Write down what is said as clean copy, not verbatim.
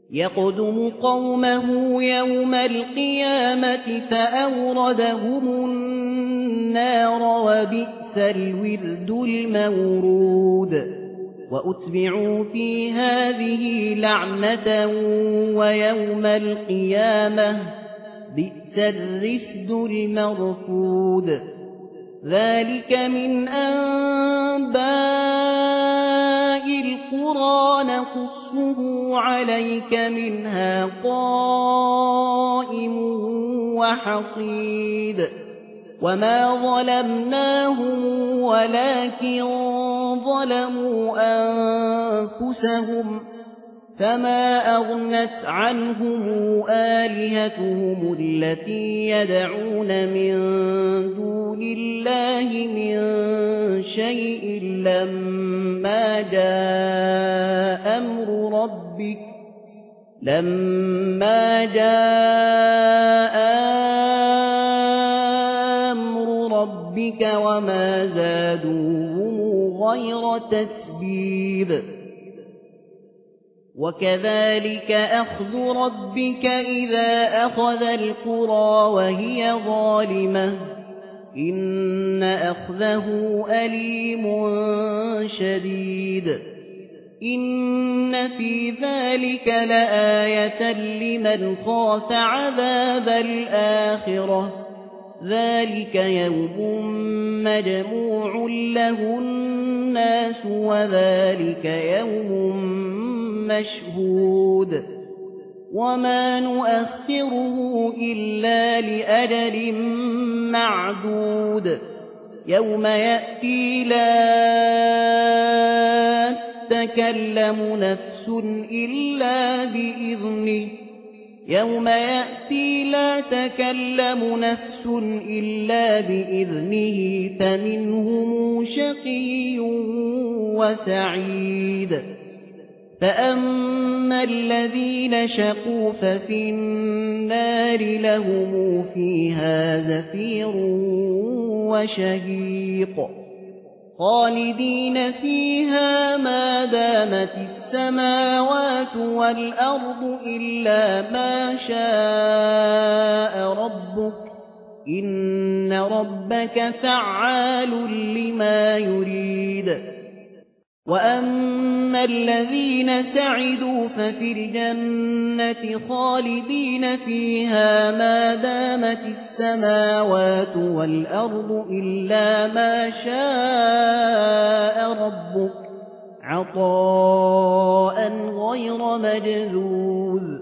يقدم قومه يوم القيامة فأوردهم النار وبئس الورد المورود وأتبعوا في هذه لعنة ويوم القيامة بئس الرفد المرفود ذلك من أنباء القرى نقصه عليك منها قائم وحصيد وما ظلمناهم ولكن ظلموا أنفسهم فما أغنت عنهم آلهتهم التي يدعون من دون الله من شيء لما جاء أمر ربك وما زادوهم غير تتبيب وكذلك أخذ ربك إذا أخذ القرى وهي ظالمة إن أخذه أليم شديد إن في ذلك لآية لمن خاف عذاب الآخرة ذلك يوم مجموع له الناس وذلك يوم مشهود وما نؤخره إلا لأجل معدود يوم يأتي لا تكلم نفس إلا بإذنه فمنهم شقي وسعيد فأما الذين شقوا ففي النار لهم فيها زفير وشهيق خالدين فيها ما دامت السماوات والأرض إلا ما شاء ربك إن ربك فعال لما يريد وأما الذين سعدوا ففي الجنة خالدين فيها ما دامت السماوات والأرض إلا ما شاء ربك عطاء غير مجذوذ